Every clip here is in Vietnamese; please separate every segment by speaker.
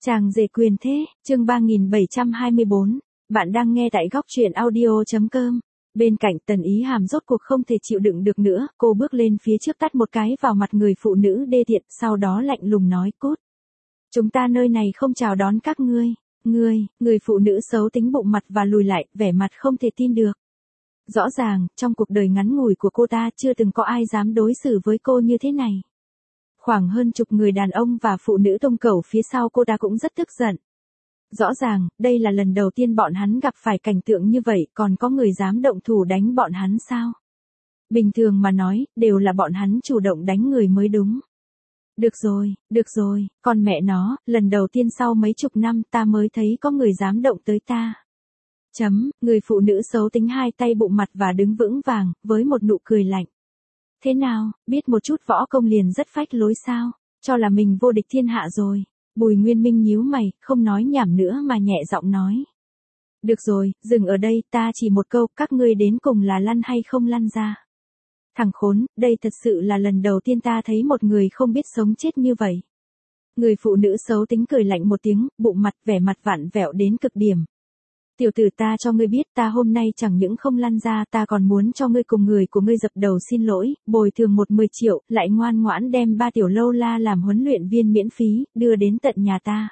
Speaker 1: Chàng rể quyền thế, chương 3724, bạn đang nghe tại góc truyện audio.com. Bên cạnh Tần Ý Hàm rốt cuộc không thể chịu đựng được nữa, cô bước lên phía trước tát một cái vào mặt người phụ nữ đê tiện, sau đó lạnh lùng nói cút. Chúng ta nơi này không chào đón các ngươi. Người phụ nữ xấu tính bụng mặt và lùi lại, vẻ mặt không thể tin được. Rõ ràng, trong cuộc đời ngắn ngủi của cô ta chưa từng có ai dám đối xử với cô như thế này. Khoảng hơn chục người đàn ông và phụ nữ tông cẩu phía sau cô ta cũng rất tức giận. Rõ ràng, đây là lần đầu tiên bọn hắn gặp phải cảnh tượng như vậy, còn có người dám động thủ đánh bọn hắn sao? Bình thường mà nói, đều là bọn hắn chủ động đánh người mới đúng. Được rồi, con mẹ nó, lần đầu tiên sau mấy chục năm ta mới thấy có người dám động tới ta. Người phụ nữ xấu tính hai tay bụng mặt và đứng vững vàng, với một nụ cười lạnh. Thế nào, biết một chút võ công liền rất phách lối sao, cho là mình vô địch thiên hạ rồi. Bùi Nguyên Minh nhíu mày, không nói nhảm nữa mà nhẹ giọng nói. Được rồi, dừng ở đây, ta chỉ một câu, các ngươi đến cùng là lăn hay không lăn ra. Thằng khốn, đây thật sự là lần đầu tiên ta thấy một người không biết sống chết như vậy. Người phụ nữ xấu tính cười lạnh một tiếng, bụng mặt vẻ mặt vặn vẹo đến cực điểm. Tiểu tử, ta cho ngươi biết, ta hôm nay chẳng những không lăn ra, ta còn muốn cho ngươi cùng người của ngươi dập đầu xin lỗi, bồi thường 10 triệu, lại ngoan ngoãn đem 3 tiểu lâu la làm huấn luyện viên miễn phí, đưa đến tận nhà ta.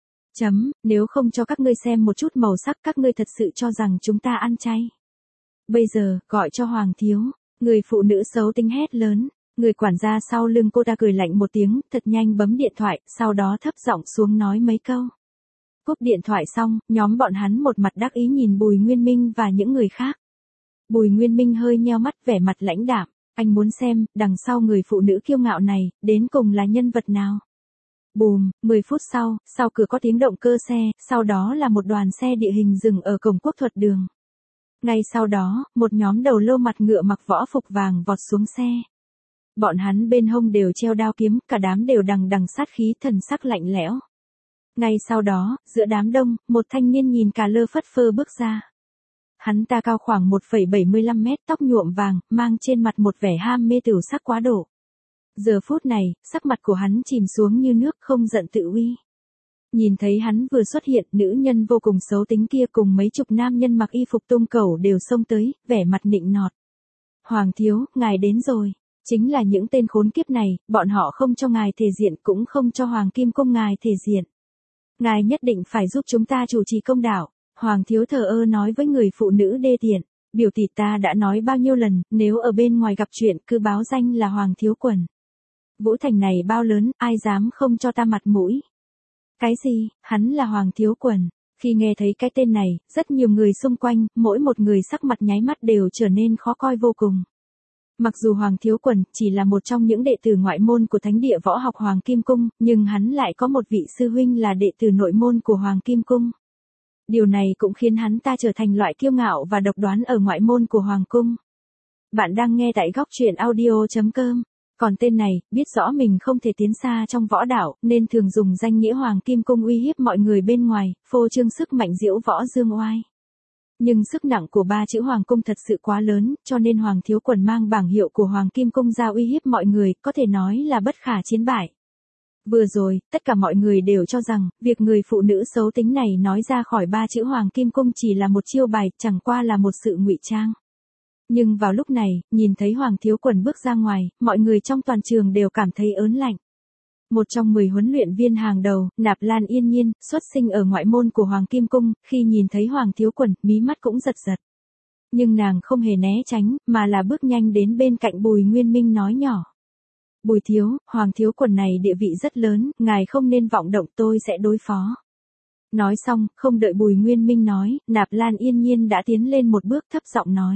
Speaker 1: Nếu không cho các ngươi xem một chút màu sắc, các ngươi thật sự cho rằng chúng ta ăn chay. Bây giờ, gọi cho Hoàng thiếu. Người phụ nữ xấu tính hét lớn. Người quản gia sau lưng cô ta cười lạnh một tiếng, thật nhanh bấm điện thoại, sau đó thấp giọng xuống nói mấy câu. Cúp điện thoại xong, nhóm bọn hắn một mặt đắc ý nhìn Bùi Nguyên Minh và những người khác. Bùi Nguyên Minh hơi nheo mắt, vẻ mặt lãnh đạm, anh muốn xem, đằng sau người phụ nữ kiêu ngạo này, đến cùng là nhân vật nào. Bùm, 10 phút sau cửa có tiếng động cơ xe, sau đó là một đoàn xe địa hình dừng ở cổng Quốc Thuật đường. Ngay sau đó, một nhóm đầu lâu mặt ngựa mặc võ phục vàng vọt xuống xe. Bọn hắn bên hông đều treo đao kiếm, cả đám đều đằng đằng sát khí, thần sắc lạnh lẽo. Ngay sau đó, giữa đám đông, một thanh niên nhìn cà lơ phất phơ bước ra. Hắn ta cao khoảng 1,75 mét, tóc nhuộm vàng, mang trên mặt một vẻ ham mê tửu sắc quá độ. Giờ phút này, sắc mặt của hắn chìm xuống như nước, không giận tự uy. Nhìn thấy hắn vừa xuất hiện, nữ nhân vô cùng xấu tính kia cùng mấy chục nam nhân mặc y phục tông cẩu đều xông tới, vẻ mặt nịnh nọt. Hoàng thiếu, ngài đến rồi. Chính là những tên khốn kiếp này, bọn họ không cho ngài thể diện, cũng không cho Hoàng Kim Cung ngài thể diện. Ngài nhất định phải giúp chúng ta chủ trì công đạo. Hoàng thiếu thờ ơ nói với người phụ nữ đê tiện. Biểu tỷ, ta đã nói bao nhiêu lần, nếu ở bên ngoài gặp chuyện cứ báo danh là Hoàng thiếu quần. Vũ Thành này bao lớn, ai dám không cho ta mặt mũi. Cái gì, hắn là Hoàng thiếu quần. Khi nghe thấy cái tên này, rất nhiều người xung quanh, mỗi một người sắc mặt nháy mắt đều trở nên khó coi vô cùng. Mặc dù Hoàng thiếu quần chỉ là một trong những đệ tử ngoại môn của Thánh địa võ học Hoàng Kim Cung, nhưng hắn lại có một vị sư huynh là đệ tử nội môn của Hoàng Kim Cung. Điều này cũng khiến hắn ta trở thành loại kiêu ngạo và độc đoán ở ngoại môn của Hoàng Cung. Bạn đang nghe tại góc truyện audio.com. Còn tên này, biết rõ mình không thể tiến xa trong võ đạo, nên thường dùng danh nghĩa Hoàng Kim Cung uy hiếp mọi người bên ngoài, phô trương sức mạnh diễu võ dương oai. Nhưng sức nặng của 3 chữ Hoàng Cung thật sự quá lớn, cho nên Hoàng thiếu quần mang bảng hiệu của Hoàng Kim Cung ra uy hiếp mọi người, có thể nói là bất khả chiến bại. Vừa rồi, tất cả mọi người đều cho rằng, việc người phụ nữ xấu tính này nói ra khỏi 3 chữ Hoàng Kim Cung chỉ là một chiêu bài, chẳng qua là một sự ngụy trang. Nhưng vào lúc này, nhìn thấy Hoàng thiếu quần bước ra ngoài, mọi người trong toàn trường đều cảm thấy ớn lạnh. Một trong 10 huấn luyện viên hàng đầu, Nạp Lan Yên Nhiên, xuất sinh ở ngoại môn của Hoàng Kim Cung, khi nhìn thấy Hoàng thiếu quần, mí mắt cũng giật giật. Nhưng nàng không hề né tránh, mà là bước nhanh đến bên cạnh Bùi Nguyên Minh nói nhỏ. Bùi thiếu, Hoàng thiếu quần này địa vị rất lớn, ngài không nên vọng động, tôi sẽ đối phó. Nói xong, không đợi Bùi Nguyên Minh nói, Nạp Lan Yên Nhiên đã tiến lên một bước thấp giọng nói.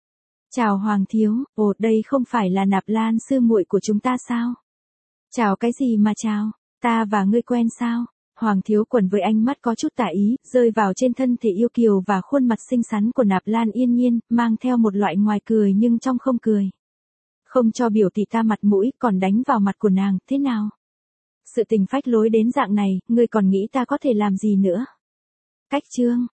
Speaker 1: Chào Hoàng thiếu, đây không phải là Nạp Lan sư muội của chúng ta sao? Chào cái gì mà chào, ta và ngươi quen sao? Hoàng thiếu quần với ánh mắt có chút tà ý, rơi vào trên thân thể yêu kiều và khuôn mặt xinh xắn của Nạp Lan Yên Nhiên, mang theo một loại ngoài cười nhưng trong không cười. Không cho biểu tỷ ta mặt mũi, còn đánh vào mặt của nàng, thế nào? Sự tình phách lối đến dạng này, ngươi còn nghĩ ta có thể làm gì nữa? Cách chương,